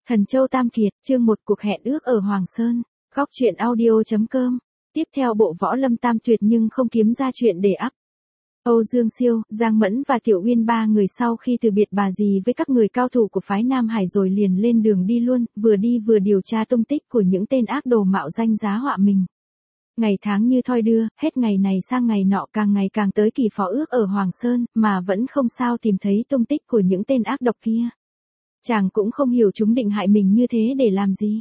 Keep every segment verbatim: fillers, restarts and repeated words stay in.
Thần Châu Tam Kiệt, chương một cuộc hẹn ước ở Hoàng Sơn, góc truyện audio.com. Tiếp theo bộ võ lâm tam tuyệt nhưng không kiếm ra chuyện để up. Âu Dương Siêu, Giang Mẫn và Tiểu Uyên ba người sau khi từ biệt bà dì với các người cao thủ của phái Nam Hải rồi liền lên đường đi luôn, vừa đi vừa điều tra tung tích của những tên ác đồ mạo danh giá họa mình. Ngày tháng như thoi đưa, hết ngày này sang ngày nọ càng ngày càng tới kỳ phó ước ở Hoàng Sơn, mà vẫn không sao tìm thấy tung tích của những tên ác độc kia. Chàng cũng không hiểu chúng định hại mình như thế để làm gì.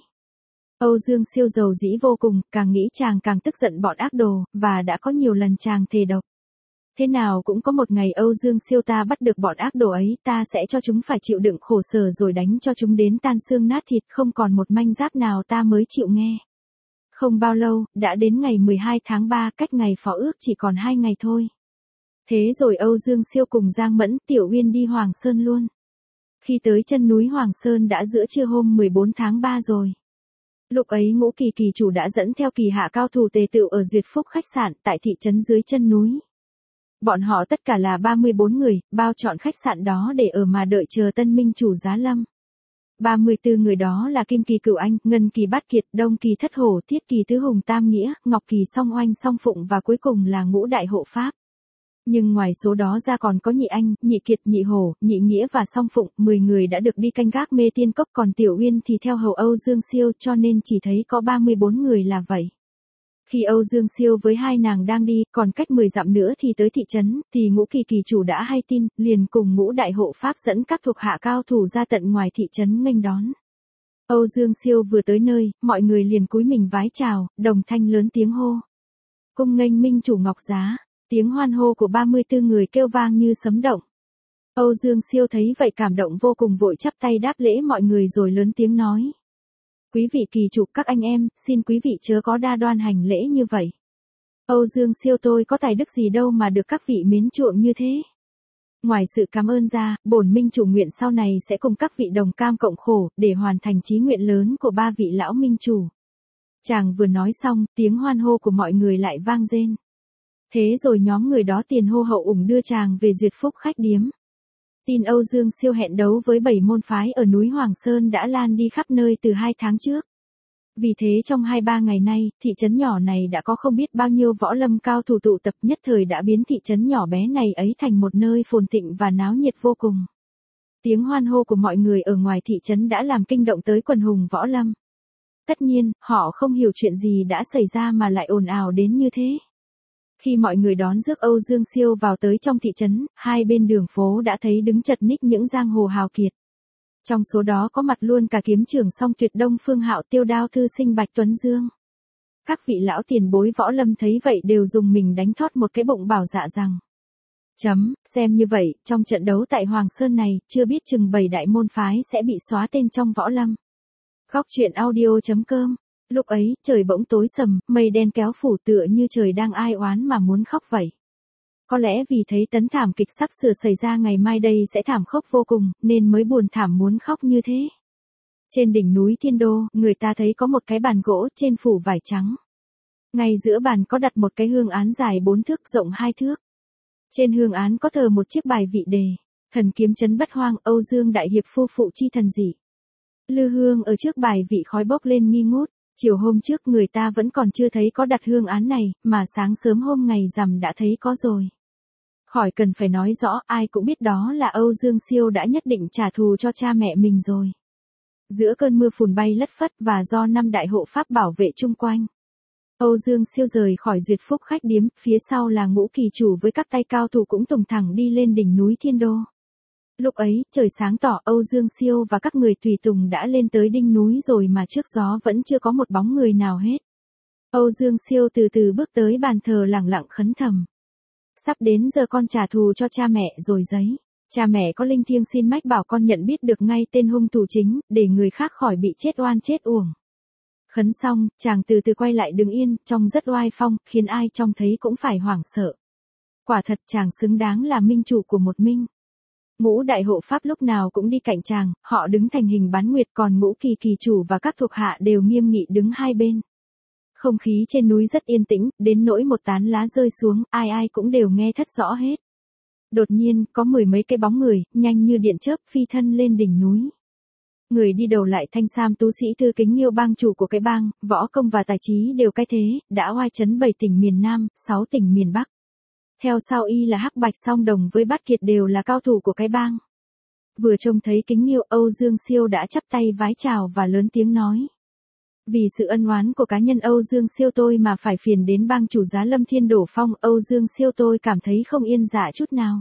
Âu Dương Siêu giàu dĩ vô cùng, càng nghĩ chàng càng tức giận bọn ác đồ, và đã có nhiều lần chàng thề độc. Thế nào cũng có một ngày Âu Dương Siêu ta bắt được bọn ác đồ ấy, ta sẽ cho chúng phải chịu đựng khổ sở rồi đánh cho chúng đến tan xương nát thịt, không còn một manh giáp nào ta mới chịu nghe. Không bao lâu, đã đến ngày mười hai tháng ba, cách ngày phó ước chỉ còn hai ngày thôi. Thế rồi Âu Dương Siêu cùng Giang Mẫn, Tiểu Uyên đi Hoàng Sơn luôn. Khi tới chân núi Hoàng Sơn đã giữa trưa hôm mười bốn tháng ba rồi. Lúc ấy Ngũ Kỳ kỳ chủ đã dẫn theo kỳ hạ cao thủ tề tựu ở Duyệt Phúc khách sạn tại thị trấn dưới chân núi. Bọn họ tất cả là ba mươi bốn người, bao chọn khách sạn đó để ở mà đợi chờ tân minh chủ giá lâm. ba mươi tư người đó là Kim Kỳ Cửu Anh, Ngân Kỳ Bát Kiệt, Đông Kỳ Thất Hổ, Thiết Kỳ Tứ Hùng Tam Nghĩa, Ngọc Kỳ Song Oanh Song Phụng và cuối cùng là Ngũ Đại Hộ Pháp. Nhưng ngoài số đó ra còn có Nhị Anh, Nhị Kiệt, Nhị Hổ, Nhị Nghĩa và Song Phụng, mười người đã được đi canh gác Mê Tiên Cốc, còn Tiểu Uyên thì theo hầu Âu Dương Siêu, cho nên chỉ thấy có ba mươi bốn người là vậy. Khi Âu Dương Siêu với hai nàng đang đi, còn cách mười dặm nữa thì tới thị trấn, thì Ngũ Kỳ kỳ chủ đã hay tin, liền cùng Ngũ Đại Hộ Pháp dẫn các thuộc hạ cao thủ ra tận ngoài thị trấn nghênh đón. Âu Dương Siêu vừa tới nơi, mọi người liền cúi mình vái chào, đồng thanh lớn tiếng hô. Cung nghênh minh chủ Ngọc Giá. Tiếng hoan hô của ba mươi tư người kêu vang như sấm động. Âu Dương Siêu thấy vậy cảm động vô cùng, vội chắp tay đáp lễ mọi người rồi lớn tiếng nói. Quý vị kỳ chủ, các anh em, xin quý vị chớ có đa đoan hành lễ như vậy. Âu Dương Siêu tôi có tài đức gì đâu mà được các vị mến chuộng như thế. Ngoài sự cảm ơn ra, bổn minh chủ nguyện sau này sẽ cùng các vị đồng cam cộng khổ, để hoàn thành chí nguyện lớn của ba vị lão minh chủ. Chàng vừa nói xong, tiếng hoan hô của mọi người lại vang rên. Thế rồi nhóm người đó tiền hô hậu ủng đưa chàng về Duyệt Phúc khách điếm. Tin Âu Dương Siêu hẹn đấu với bảy môn phái ở núi Hoàng Sơn đã lan đi khắp nơi từ hai tháng trước. Vì thế trong hai ba ngày nay, thị trấn nhỏ này đã có không biết bao nhiêu võ lâm cao thủ tụ tập, nhất thời đã biến thị trấn nhỏ bé này ấy thành một nơi phồn thịnh và náo nhiệt vô cùng. Tiếng hoan hô của mọi người ở ngoài thị trấn đã làm kinh động tới quần hùng võ lâm. Tất nhiên, họ không hiểu chuyện gì đã xảy ra mà lại ồn ào đến như thế. Khi mọi người đón rước Âu Dương Siêu vào tới trong thị trấn, hai bên đường phố đã thấy đứng chật ních những giang hồ hào kiệt. Trong số đó có mặt luôn cả kiếm trưởng Song Tuyệt, Đông Phương Hạo, Tiêu Đao thư sinh Bạch Tuấn Dương. Các vị lão tiền bối võ lâm thấy vậy đều dùng mình đánh thót một cái bụng, bảo dạ rằng. Chấm, xem như vậy, trong trận đấu tại Hoàng Sơn này, chưa biết chừng bảy đại môn phái sẽ bị xóa tên trong võ lâm. Góc truyện audio.com. Lúc ấy, trời bỗng tối sầm, mây đen kéo phủ tựa như trời đang ai oán mà muốn khóc vậy. Có lẽ vì thấy tấn thảm kịch sắp sửa xảy ra ngày mai đây sẽ thảm khốc vô cùng, nên mới buồn thảm muốn khóc như thế. Trên đỉnh núi Thiên Đô, người ta thấy có một cái bàn gỗ trên phủ vải trắng. Ngay giữa bàn có đặt một cái hương án dài bốn thước, rộng hai thước. Trên hương án có thờ một chiếc bài vị đề, thần kiếm trấn bất hoang, Âu Dương đại hiệp phu phụ chi thần dị. Lư hương ở trước bài vị khói bốc lên nghi ngút. Chiều hôm trước người ta vẫn còn chưa thấy có đặt hương án này, mà sáng sớm hôm ngày rằm đã thấy có rồi. Khỏi cần phải nói rõ, ai cũng biết đó là Âu Dương Siêu đã nhất định trả thù cho cha mẹ mình rồi. Giữa cơn mưa phùn bay lất phất và do năm đại hộ pháp bảo vệ chung quanh, Âu Dương Siêu rời khỏi Duyệt Phúc khách điếm, phía sau là Ngũ Kỳ chủ với các tay cao thủ cũng tùng thẳng đi lên đỉnh núi Thiên Đô. Lúc ấy, trời sáng tỏ, Âu Dương Siêu và các người tùy tùng đã lên tới đỉnh núi rồi mà trước gió vẫn chưa có một bóng người nào hết. Âu Dương Siêu từ từ bước tới bàn thờ lẳng lặng khấn thầm. Sắp đến giờ con trả thù cho cha mẹ rồi giấy. Cha mẹ có linh thiêng xin mách bảo con nhận biết được ngay tên hung thủ chính, để người khác khỏi bị chết oan chết uổng. Khấn xong, chàng từ từ quay lại đứng yên, trông rất oai phong, khiến ai trông thấy cũng phải hoảng sợ. Quả thật chàng xứng đáng là minh chủ của một minh. Ngũ đại hộ pháp lúc nào cũng đi cạnh chàng, họ đứng thành hình bán nguyệt, còn Ngũ Kỳ kỳ chủ và các thuộc hạ đều nghiêm nghị đứng hai bên. Không khí trên núi rất yên tĩnh, đến nỗi một tán lá rơi xuống, ai ai cũng đều nghe thất rõ hết. Đột nhiên, có mười mấy cái bóng người, nhanh như điện chớp phi thân lên đỉnh núi. Người đi đầu lại thanh sam tú sĩ Thư Kính Nghiêu, bang chủ của cái bang, võ công và tài trí đều cái thế, đã oai chấn bảy tỉnh miền Nam, sáu tỉnh miền Bắc. Theo sau y là Hắc Bạch Song Đồng với Bát Kiệt đều là cao thủ của cái bang. Vừa trông thấy Kính Nghiêu, Âu Dương Siêu đã chắp tay vái chào và lớn tiếng nói. Vì sự ân oán của cá nhân Âu Dương Siêu tôi mà phải phiền đến bang chủ Giá Lâm Thiên Đổ Phong, Âu Dương Siêu tôi cảm thấy không yên dạ chút nào.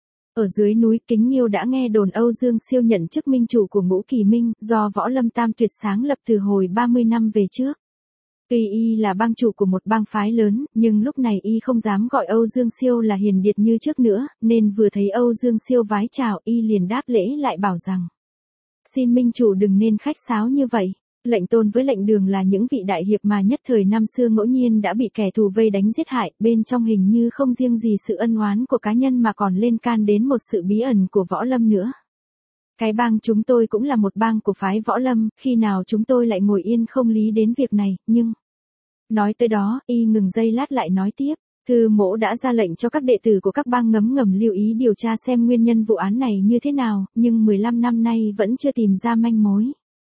Ở dưới núi, Kính Nghiêu đã nghe đồn Âu Dương Siêu nhận chức minh chủ của Ngũ Kỳ Minh, do Võ Lâm Tam Tuyệt sáng lập từ hồi ba mươi năm về trước. Tuy y là bang chủ của một bang phái lớn, nhưng lúc này y không dám gọi Âu Dương Siêu là hiền điệt như trước nữa, nên vừa thấy Âu Dương Siêu vái chào, y liền đáp lễ lại bảo rằng: Xin minh chủ đừng nên khách sáo như vậy. Lệnh Tôn với Lệnh Đường là những vị đại hiệp mà nhất thời năm xưa ngẫu nhiên đã bị kẻ thù vây đánh giết hại, bên trong hình như không riêng gì sự ân oán của cá nhân mà còn lên can đến một sự bí ẩn của Võ Lâm nữa. Cái bang chúng tôi cũng là một bang của phái Võ Lâm, khi nào chúng tôi lại ngồi yên không lý đến việc này, nhưng... Nói tới đó, y ngừng giây lát lại nói tiếp. Thư mỗ đã ra lệnh cho các đệ tử của các bang ngấm ngầm lưu ý điều tra xem nguyên nhân vụ án này như thế nào, nhưng mười lăm năm nay vẫn chưa tìm ra manh mối.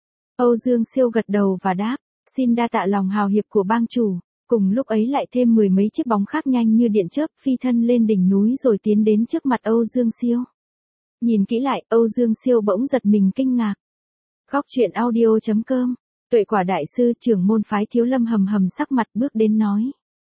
Âu Dương Siêu gật đầu và đáp, xin đa tạ lòng hào hiệp của bang chủ. Cùng lúc ấy lại thêm mười mấy chiếc bóng khác nhanh như điện chớp phi thân lên đỉnh núi rồi tiến đến trước mặt Âu Dương Siêu. Nhìn kỹ lại, Âu Dương Siêu bỗng giật mình kinh ngạc. Góc truyện audio chấm com, Tuệ Quả đại sư trưởng môn phái Thiếu Lâm hầm hầm sắc mặt bước đến nói.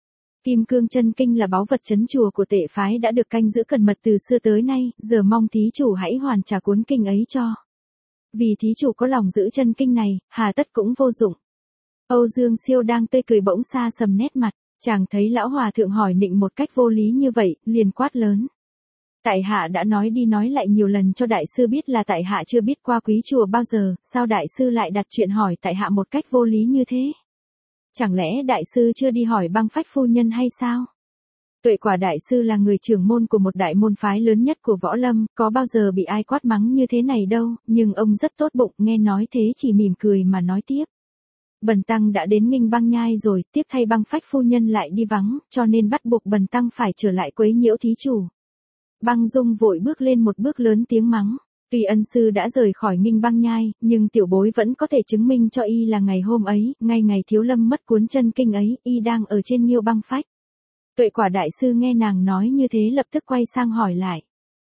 Kim Cương Chân Kinh là báu vật trấn chùa của Tệ phái đã được canh giữ cẩn mật từ xưa tới nay, giờ mong thí chủ hãy hoàn trả cuốn kinh ấy cho. Vì thí chủ có lòng giữ chân kinh này, hà tất cũng vô dụng. Âu Dương Siêu đang tươi cười bỗng xa sầm nét mặt, chàng thấy lão hòa thượng hỏi nịnh một cách vô lý như vậy, liền quát lớn. Tại hạ đã nói đi nói lại nhiều lần cho đại sư biết là tại hạ chưa biết qua quý chùa bao giờ, sao đại sư lại đặt chuyện hỏi tại hạ một cách vô lý như thế? Chẳng lẽ đại sư chưa đi hỏi băng phách phu nhân hay sao? Tuệ Quả đại sư là người trưởng môn của một đại môn phái lớn nhất của Võ Lâm, có bao giờ bị ai quát mắng như thế này đâu, nhưng ông rất tốt bụng, nghe nói thế chỉ mỉm cười mà nói tiếp. Bần tăng đã đến Nghinh Băng Nhai rồi, tiếp thay băng phách phu nhân lại đi vắng, cho nên bắt buộc bần tăng phải trở lại quấy nhiễu thí chủ. Băng Dung vội bước lên một bước lớn tiếng mắng. Tuy ân sư đã rời khỏi Nghinh Băng Nhai, nhưng tiểu bối vẫn có thể chứng minh cho y là ngày hôm ấy, ngay ngày Thiếu Lâm mất cuốn chân kinh ấy, y đang ở trên Nghiêu Băng Phách. Tuệ Quả đại sư nghe nàng nói như thế lập tức quay sang hỏi lại.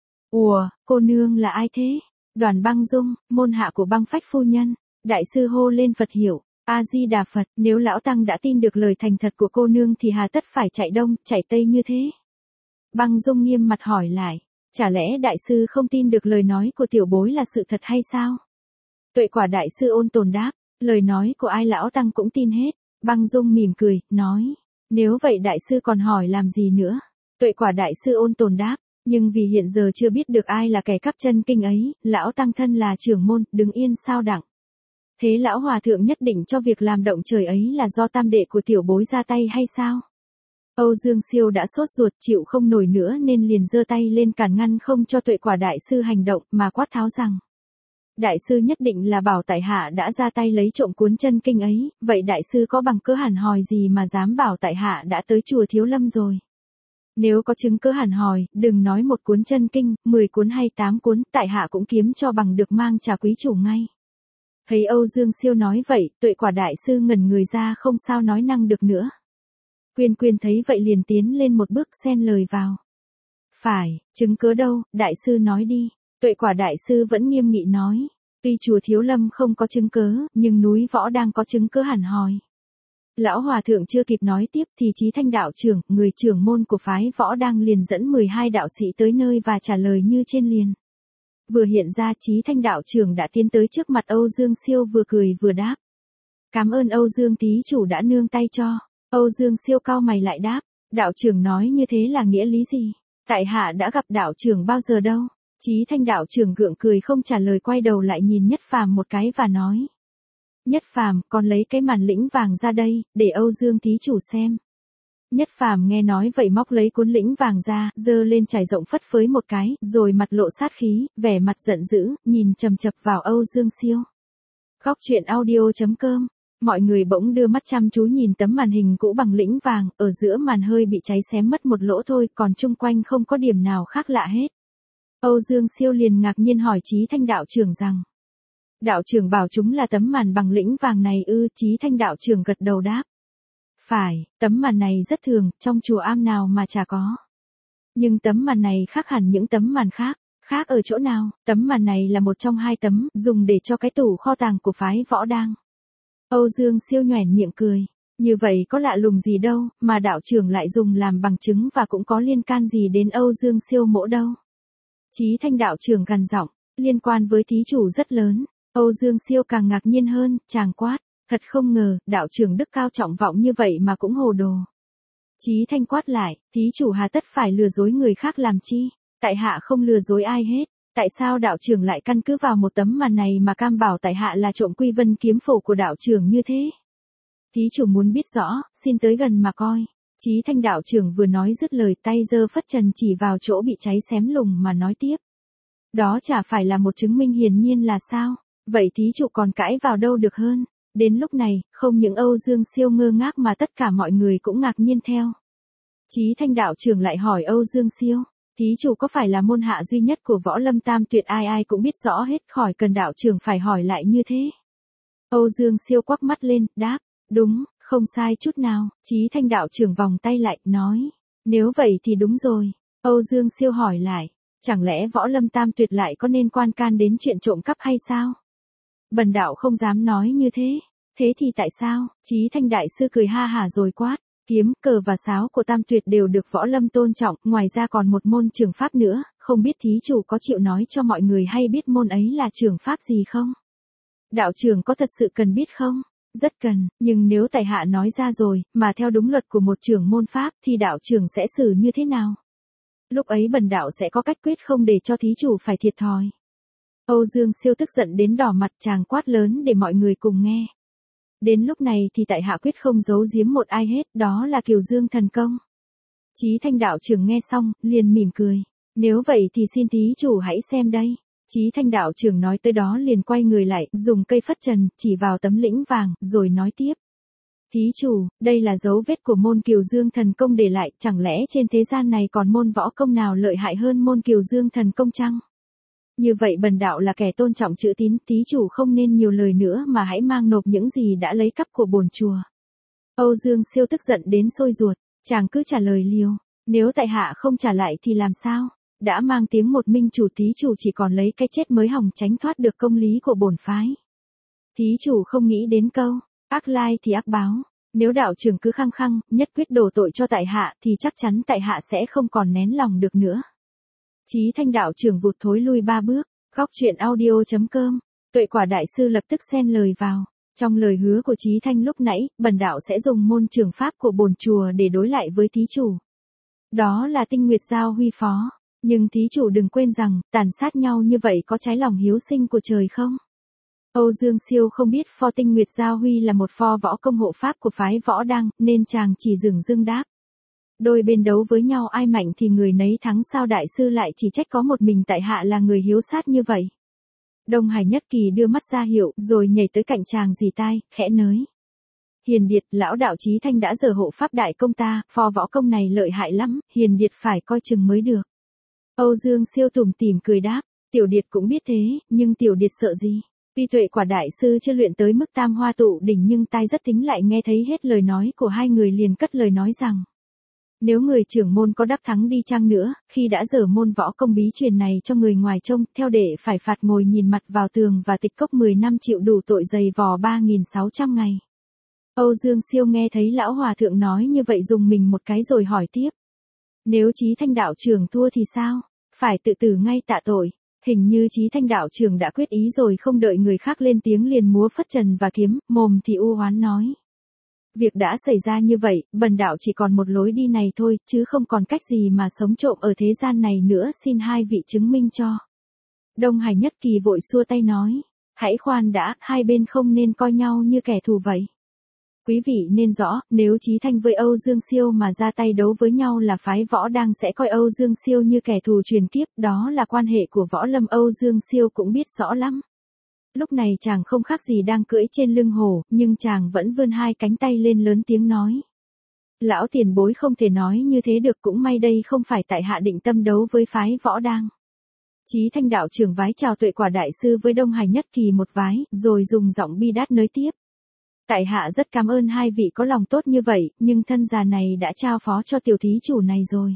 Ủa, cô nương là ai thế? Đoàn Băng Dung, môn hạ của băng phách phu nhân. Đại sư hô lên Phật hiểu. A-di-đà Phật, nếu lão tăng đã tin được lời thành thật của cô nương thì hà tất phải chạy đông, chạy tây như thế? Băng Dung nghiêm mặt hỏi lại. Chả lẽ đại sư không tin được lời nói của tiểu bối là sự thật hay sao? Tuệ Quả đại sư ôn tồn đáp. Lời nói của ai lão tăng cũng tin hết. Băng Dung mỉm cười, nói. Nếu vậy đại sư còn hỏi làm gì nữa? Tuệ Quả đại sư ôn tồn đáp. Nhưng vì hiện giờ chưa biết được ai là kẻ cắp chân kinh ấy, lão tăng thân là trưởng môn, đứng yên sao đặng. Thế lão hòa thượng nhất định cho việc làm động trời ấy là do tam đệ của tiểu bối ra tay hay sao? Âu Dương Siêu đã sốt ruột chịu không nổi nữa nên liền giơ tay lên cản ngăn không cho Tuệ Quả đại sư hành động mà quát tháo rằng. Đại sư nhất định là bảo tại hạ đã ra tay lấy trộm cuốn chân kinh ấy, vậy đại sư có bằng cớ hẳn hòi gì mà dám bảo tại hạ đã tới chùa Thiếu Lâm rồi? Nếu có chứng cớ hẳn hòi, đừng nói một cuốn chân kinh, mười cuốn hay tám cuốn, tại hạ cũng kiếm cho bằng được mang trả quý chủ ngay. Thấy Âu Dương Siêu nói vậy, Tuệ Quả đại sư ngẩn người ra không sao nói năng được nữa. Quyên Quyên thấy vậy liền tiến lên một bước xen lời vào. Phải, chứng cớ đâu, đại sư nói đi. Tuệ Quả đại sư vẫn nghiêm nghị nói. Tuy chùa Thiếu Lâm không có chứng cớ, nhưng núi Võ đang có chứng cớ hẳn hòi. Lão hòa thượng chưa kịp nói tiếp thì Chí Thanh đạo trưởng, người trưởng môn của phái Võ đang liền dẫn mười hai đạo sĩ tới nơi và trả lời như trên liền. Vừa hiện ra Chí Thanh đạo trưởng đã tiến tới trước mặt Âu Dương Siêu vừa cười vừa đáp. Cảm ơn Âu Dương thí chủ đã nương tay cho. Âu Dương Siêu cau mày lại đáp. Đạo trưởng nói như thế là nghĩa lý gì? Tại hạ đã gặp đạo trưởng bao giờ đâu? Chí Thanh đạo trưởng gượng cười không trả lời, quay đầu lại nhìn Nhất Phàm một cái và nói. Nhất Phàm, con lấy cái màn lĩnh vàng ra đây, để Âu Dương thí chủ xem. Nhất Phàm nghe nói vậy móc lấy cuốn lĩnh vàng ra, giơ lên trải rộng phất phới một cái, rồi mặt lộ sát khí, vẻ mặt giận dữ, nhìn chầm chập vào Âu Dương Siêu. Góc truyện audio chấm com. Mọi người bỗng đưa mắt chăm chú nhìn tấm màn hình cũ bằng lĩnh vàng, ở giữa màn hơi bị cháy xém mất một lỗ thôi, còn chung quanh không có điểm nào khác lạ hết. Âu Dương Siêu liền ngạc nhiên hỏi Chí Thanh đạo trưởng rằng. Đạo trưởng bảo chúng là tấm màn bằng lĩnh vàng này ư? Chí Thanh đạo trưởng gật đầu đáp. Phải, tấm màn này rất thường, trong chùa am nào mà chả có. Nhưng tấm màn này khác hẳn những tấm màn khác. Khác ở chỗ nào? Tấm màn này là một trong hai tấm, dùng để cho cái tủ kho tàng của phái Võ Đang. Âu Dương Siêu nhoẻn miệng cười. Như vậy có lạ lùng gì đâu, mà đạo trưởng lại dùng làm bằng chứng và cũng có liên can gì đến Âu Dương Siêu mỗ đâu. Chí Thanh đạo trưởng gằn giọng, liên quan với thí chủ rất lớn. Âu Dương Siêu càng ngạc nhiên hơn, chàng quát, thật không ngờ, đạo trưởng đức cao trọng vọng như vậy mà cũng hồ đồ. Chí Thanh quát lại, thí chủ hà tất phải lừa dối người khác làm chi? Tại hạ không lừa dối ai hết, tại sao đạo trưởng lại căn cứ vào một tấm màn này mà cam bảo tại hạ là trộm Quy Vân kiếm phổ của đạo trưởng như thế? Thí chủ muốn biết rõ, xin tới gần mà coi. Chí Thanh đạo trưởng vừa nói dứt lời, tay giơ phất trần chỉ vào chỗ bị cháy xém lùng mà nói tiếp. Đó chả phải là một chứng minh hiển nhiên là sao? Vậy thí chủ còn cãi vào đâu được hơn? Đến lúc này, không những Âu Dương Siêu ngơ ngác mà tất cả mọi người cũng ngạc nhiên theo. Chí Thanh đạo trưởng lại hỏi Âu Dương Siêu, thí chủ có phải là môn hạ duy nhất của Võ Lâm Tam Tuyệt ai ai cũng biết rõ hết, khỏi cần đạo trưởng phải hỏi lại như thế? Âu Dương Siêu quắc mắt lên, đáp, đúng, không sai chút nào. Chí Thanh đạo trưởng vòng tay lại, nói, nếu vậy thì đúng rồi. Âu Dương Siêu hỏi lại, chẳng lẽ Võ Lâm Tam Tuyệt lại có nên quan can đến chuyện trộm cắp hay sao? Bần đạo không dám nói như thế. Thế thì tại sao? Chí Thanh đại sư cười ha hả rồi quát, kiếm, cờ và sáo của Tam Tuyệt đều được Võ Lâm tôn trọng, ngoài ra còn một môn trường pháp nữa, không biết thí chủ có chịu nói cho mọi người hay biết môn ấy là trường pháp gì không? Đạo trưởng có thật sự cần biết không? Rất cần, nhưng nếu tại hạ nói ra rồi, mà theo đúng luật của một trưởng môn pháp, thì đạo trưởng sẽ xử như thế nào? Lúc ấy bần đạo sẽ có cách quyết không để cho thí chủ phải thiệt thòi. Âu Dương Siêu tức giận đến đỏ mặt, chàng quát lớn để mọi người cùng nghe. Đến lúc này thì tại hạ quyết không giấu giếm một ai hết, đó là Kiều Dương thần công. Chí Thanh đạo trưởng nghe xong, liền mỉm cười. Nếu vậy thì xin thí chủ hãy xem đây. Chí Thanh đạo trưởng nói tới đó liền quay người lại, dùng cây phất trần, chỉ vào tấm lĩnh vàng, rồi nói tiếp. Thí chủ, đây là dấu vết của môn Kiều Dương thần công để lại, chẳng lẽ trên thế gian này còn môn võ công nào lợi hại hơn môn Kiều Dương thần công chăng? Như vậy bần đạo là kẻ tôn trọng chữ tín, thí chủ không nên nhiều lời nữa mà hãy mang nộp những gì đã lấy cắp của bổn chùa. Âu Dương Siêu tức giận đến sôi ruột, chàng cứ trả lời liều, nếu tại hạ không trả lại thì làm sao? Đã mang tiếng một minh chủ, thí chủ chỉ còn lấy cái chết mới hòng tránh thoát được công lý của bổn phái. Thí chủ không nghĩ đến câu, ác lai thì ác báo, nếu đạo trưởng cứ khăng khăng, nhất quyết đổ tội cho tại hạ thì chắc chắn tại hạ sẽ không còn nén lòng được nữa. Chí Thanh đạo trưởng vụt thối lui ba bước, góc truyện audio chấm com, Tuệ Quả đại sư lập tức xen lời vào. Trong lời hứa của Chí Thanh lúc nãy, bần đạo sẽ dùng môn trường pháp của bổn chùa để đối lại với thí chủ. Đó là Tinh Nguyệt Giao Huy phó, nhưng thí chủ đừng quên rằng, tàn sát nhau như vậy có trái lòng hiếu sinh của trời không? Âu Dương Siêu không biết pho Tinh Nguyệt Giao Huy là một pho võ công hộ pháp của phái Võ Đăng, nên chàng chỉ dửng dưng đáp. Đôi bên đấu với nhau ai mạnh thì người nấy thắng, sao đại sư lại chỉ trách có một mình tại hạ là người hiếu sát như vậy? Đông Hải Nhất Kỳ đưa mắt ra hiệu, rồi nhảy tới cạnh chàng dì tai, khẽ nới. Hiền Điệt, lão đạo Chí Thanh đã giở hộ pháp đại công ta, pho võ công này lợi hại lắm, Hiền Điệt phải coi chừng mới được. Âu Dương Siêu tủm tỉm cười đáp, Tiểu Điệt cũng biết thế, nhưng Tiểu Điệt sợ gì? Tuy Tuệ Quả đại sư chưa luyện tới mức tam hoa tụ đỉnh nhưng tai rất thính, lại nghe thấy hết lời nói của hai người liền cất lời nói rằng. Nếu người trưởng môn có đắc thắng đi chăng nữa, khi đã dở môn võ công bí truyền này cho người ngoài trông, theo để phải phạt ngồi nhìn mặt vào tường và tịch cốc mười năm, chịu đủ tội dày vò ba nghìn sáu trăm ngày. Âu Dương Siêu nghe thấy lão hòa thượng nói như vậy dùng mình một cái rồi hỏi tiếp. Nếu Chí Thanh đạo trưởng thua thì sao? Phải tự tử ngay tạ tội. Hình như Chí Thanh đạo trưởng đã quyết ý rồi, không đợi người khác lên tiếng liền múa phất trần và kiếm, mồm thì u oán nói. Việc đã xảy ra như vậy, bần đạo chỉ còn một lối đi này thôi, chứ không còn cách gì mà sống trộm ở thế gian này nữa, xin hai vị chứng minh cho. Đông Hải Nhất Kỳ vội xua tay nói, hãy khoan đã, hai bên không nên coi nhau như kẻ thù vậy. Quý vị nên rõ, nếu Chí Thanh với Âu Dương Siêu mà ra tay đấu với nhau là phái Võ Đang sẽ coi Âu Dương Siêu như kẻ thù truyền kiếp, đó là quan hệ của Võ Lâm, Âu Dương Siêu cũng biết rõ lắm. Lúc này chàng không khác gì đang cưỡi trên lưng hổ, nhưng chàng vẫn vươn hai cánh tay lên lớn tiếng nói. Lão tiền bối không thể nói như thế được, cũng may đây không phải tại hạ định tâm đấu với phái Võ Đang. Chí Thanh đạo trưởng vái chào Tuệ Quả đại sư với Đông Hải Nhất Kỳ một vái, rồi dùng giọng bi đát nới tiếp. Tại hạ rất cảm ơn hai vị có lòng tốt như vậy, nhưng thân già này đã trao phó cho tiểu thí chủ này rồi.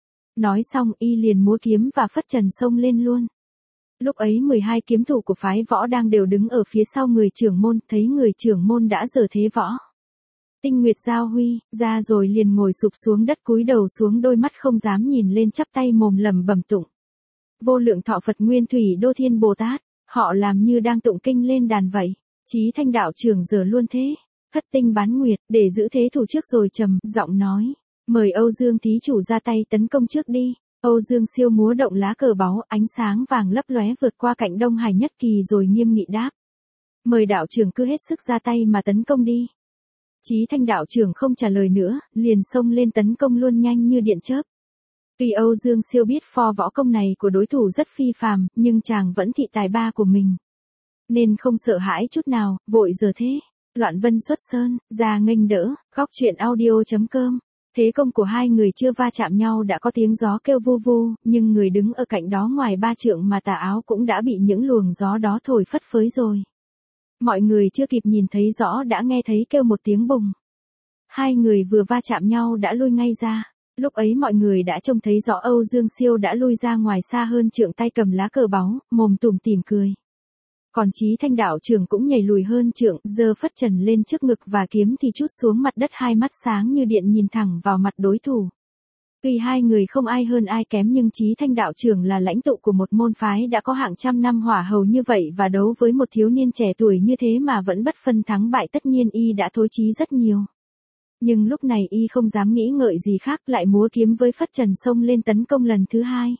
Nói xong y liền múa kiếm và phất trần xông lên luôn. Lúc ấy mười hai kiếm thủ của phái võ đang đều đứng ở phía sau người trưởng môn, thấy người trưởng môn đã giở thế võ. Tinh Nguyệt giao huy, ra rồi liền ngồi sụp xuống đất cúi đầu xuống, đôi mắt không dám nhìn lên, chắp tay mồm lẩm bẩm tụng. Vô lượng thọ Phật Nguyên Thủy Đô Thiên Bồ Tát, họ làm như đang tụng kinh lên đàn vậy. Chí Thanh đạo trưởng giờ luôn thế, thất tinh bán nguyệt, để giữ thế thủ trước rồi trầm giọng nói, mời Âu Dương thí chủ ra tay tấn công trước đi. Âu Dương Siêu múa động lá cờ báu, ánh sáng vàng lấp lóe vượt qua cạnh Đông Hải Nhất Kỳ rồi nghiêm nghị đáp. Mời đạo trưởng cứ hết sức ra tay mà tấn công đi. Chí Thanh đạo trưởng không trả lời nữa, liền xông lên tấn công luôn nhanh như điện chớp. Tuy Âu Dương Siêu biết pho võ công này của đối thủ rất phi phàm, nhưng chàng vẫn thị tài ba của mình, nên không sợ hãi chút nào, vội giờ thế. Loạn vân xuất sơn, ra nghênh đỡ, góc truyện audio chấm com. Thế công của hai người chưa va chạm nhau đã có tiếng gió kêu vu vu, nhưng người đứng ở cạnh đó ngoài ba trượng mà tà áo cũng đã bị những luồng gió đó thổi phất phới rồi. Mọi người chưa kịp nhìn thấy rõ đã nghe thấy kêu một tiếng bùng. Hai người vừa va chạm nhau đã lui ngay ra. Lúc ấy mọi người đã trông thấy rõ Âu Dương Siêu đã lui ra ngoài xa hơn trượng, tay cầm lá cờ báu, mồm tủm tỉm cười. Còn Chí Thanh đạo trưởng cũng nhảy lùi hơn trượng, giơ phất trần lên trước ngực và kiếm thì trút xuống mặt đất, hai mắt sáng như điện nhìn thẳng vào mặt đối thủ. Tuy hai người không ai hơn ai kém, nhưng Chí Thanh đạo trưởng là lãnh tụ của một môn phái đã có hàng trăm năm hỏa hầu như vậy, và đấu với một thiếu niên trẻ tuổi như thế mà vẫn bất phân thắng bại, tất nhiên y đã thối chí rất nhiều. Nhưng lúc này y không dám nghĩ ngợi gì khác, lại múa kiếm với phất trần xông lên tấn công lần thứ hai.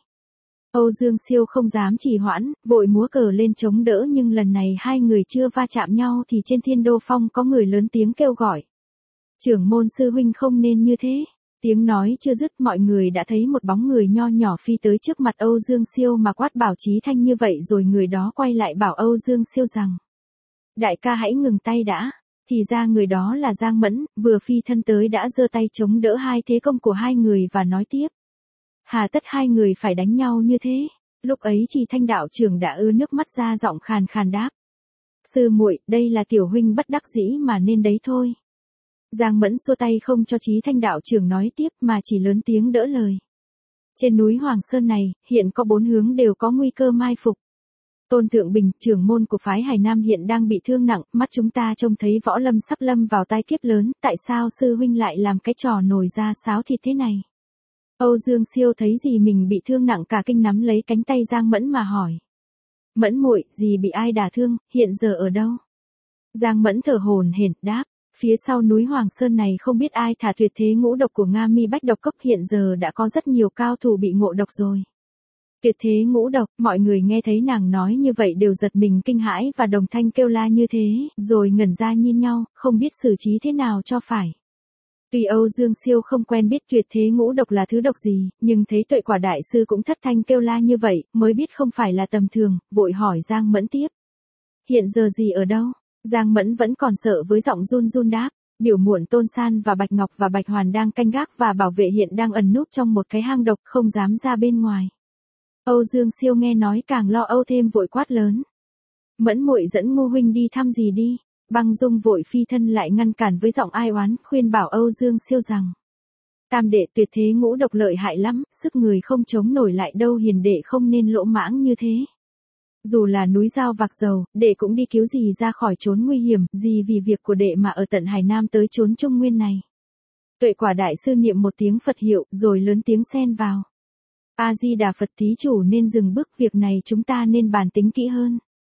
Âu Dương Siêu không dám trì hoãn, vội múa cờ lên chống đỡ, nhưng lần này hai người chưa va chạm nhau thì trên Thiên Đô Phong có người lớn tiếng kêu gọi. Trưởng môn sư huynh không nên như thế. Tiếng nói chưa dứt, mọi người đã thấy một bóng người nho nhỏ phi tới trước mặt Âu Dương Siêu mà quát bảo Chí Thanh như vậy, rồi người đó quay lại bảo Âu Dương Siêu rằng: Đại ca hãy ngừng tay đã. Thì ra người đó là Giang Mẫn, vừa phi thân tới đã giơ tay chống đỡ hai thế công của hai người và nói tiếp. Hà tất hai người phải đánh nhau như thế? Lúc ấy Chí Thanh đạo trưởng đã ứa nước mắt ra, giọng khàn khàn đáp. Sư muội, đây là tiểu huynh bất đắc dĩ mà nên đấy thôi. Giang Mẫn xua tay không cho Chí Thanh đạo trưởng nói tiếp, mà chỉ lớn tiếng đỡ lời. Trên núi Hoàng Sơn này, hiện có bốn hướng đều có nguy cơ mai phục. Tôn Thượng Bình, trưởng môn của phái Hải Nam hiện đang bị thương nặng, mắt chúng ta trông thấy võ lâm sắp lâm vào tai kiếp lớn, tại sao sư huynh lại làm cái trò nổi ra sáo thịt thế này? Âu Dương Siêu thấy gì mình bị thương nặng cả kinh, nắm lấy cánh tay Giang Mẫn mà hỏi. Mẫn muội, gì bị ai đả thương, hiện giờ ở đâu? Giang Mẫn thở hổn hển đáp. Phía sau núi Hoàng Sơn này không biết ai thả tuyệt thế ngũ độc của Nga Mi Bách Độc Cốc, hiện giờ đã có rất nhiều cao thủ bị ngộ độc rồi. Tuyệt thế ngũ độc, mọi người nghe thấy nàng nói như vậy đều giật mình kinh hãi và đồng thanh kêu la như thế, rồi ngẩn ra nhìn nhau, không biết xử trí thế nào cho phải. Tuy Âu Dương Siêu không quen biết tuyệt thế ngũ độc là thứ độc gì, nhưng thấy Tuệ Quả đại sư cũng thất thanh kêu la như vậy, mới biết không phải là tầm thường, vội hỏi Giang Mẫn tiếp. Hiện giờ gì ở đâu? Giang Mẫn vẫn còn sợ với giọng run run đáp. Biểu muội Tôn San và Bạch Ngọc và Bạch Hoàn đang canh gác và bảo vệ, hiện đang ẩn núp trong một cái hang độc, không dám ra bên ngoài. Âu Dương Siêu nghe nói càng lo âu thêm, vội quát lớn. Mẫn muội dẫn Ngô huynh đi thăm gì đi. Băng Dung vội phi thân lại ngăn cản với giọng ai oán, khuyên bảo Âu Dương Siêu rằng. Tam đệ tuyệt thế ngũ độc lợi hại lắm, sức người không chống nổi lại đâu, hiền đệ không nên lỗ mãng như thế. Dù là núi dao vạc dầu, đệ cũng đi cứu gì ra khỏi chốn nguy hiểm, gì vì việc của đệ mà ở tận Hải Nam tới chốn Trung Nguyên này. Tuệ Quả đại sư niệm một tiếng Phật hiệu, rồi lớn tiếng xen vào. A Di Đà Phật, thí chủ nên dừng bước, việc này chúng ta nên bàn tính kỹ hơn.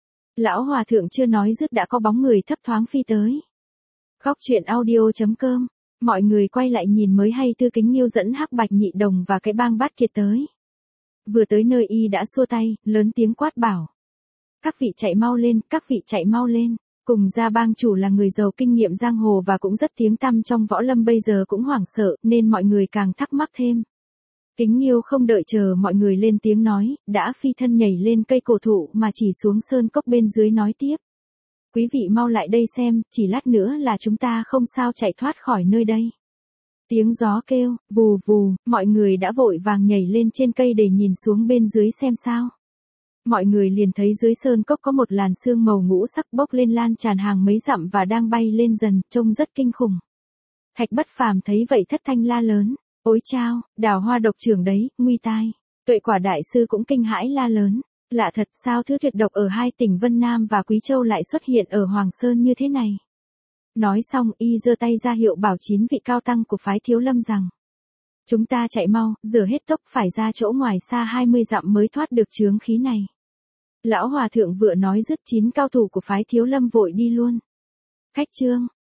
Lão hòa thượng chưa nói dứt đã có bóng người thấp thoáng phi tới. Góc truyện audio chấm com. Mọi người quay lại nhìn mới hay Tư Kính Nghiêu dẫn Hắc Bạch Nhị Đồng và cái bang Bát Kiệt tới. Vừa tới nơi y đã xua tay, lớn tiếng quát bảo. Các vị chạy mau lên, các vị chạy mau lên. Cùng gia bang chủ là người giàu kinh nghiệm giang hồ và cũng rất tiếng tăm trong võ lâm, bây giờ cũng hoảng sợ, nên mọi người càng thắc mắc thêm. Kính Nghiêu không đợi chờ mọi người lên tiếng nói, đã phi thân nhảy lên cây cổ thụ mà chỉ xuống sơn cốc bên dưới nói tiếp. Quý vị mau lại đây xem, chỉ lát nữa là chúng ta không sao chạy thoát khỏi nơi đây. Tiếng gió kêu, vù vù, mọi người đã vội vàng nhảy lên trên cây để nhìn xuống bên dưới xem sao. Mọi người liền thấy dưới sơn cốc có một làn sương màu ngũ sắc bốc lên lan tràn hàng mấy dặm và đang bay lên dần, trông rất kinh khủng. Thạch Bất Phàm thấy vậy thất thanh la lớn, ôi chao, đào hoa độc trưởng đấy, nguy tai. Tuệ Quả đại sư cũng kinh hãi la lớn, lạ thật sao thứ tuyệt độc ở hai tỉnh Vân Nam và Quý Châu lại xuất hiện ở Hoàng Sơn như thế này. Nói xong y giơ tay ra hiệu bảo chín vị cao tăng của phái Thiếu Lâm rằng, chúng ta chạy mau, rửa hết tốc phải ra chỗ ngoài xa hai mươi dặm mới thoát được chướng khí này. Lão hòa thượng vừa nói dứt chín cao thủ của phái Thiếu Lâm vội đi luôn. Khách trương,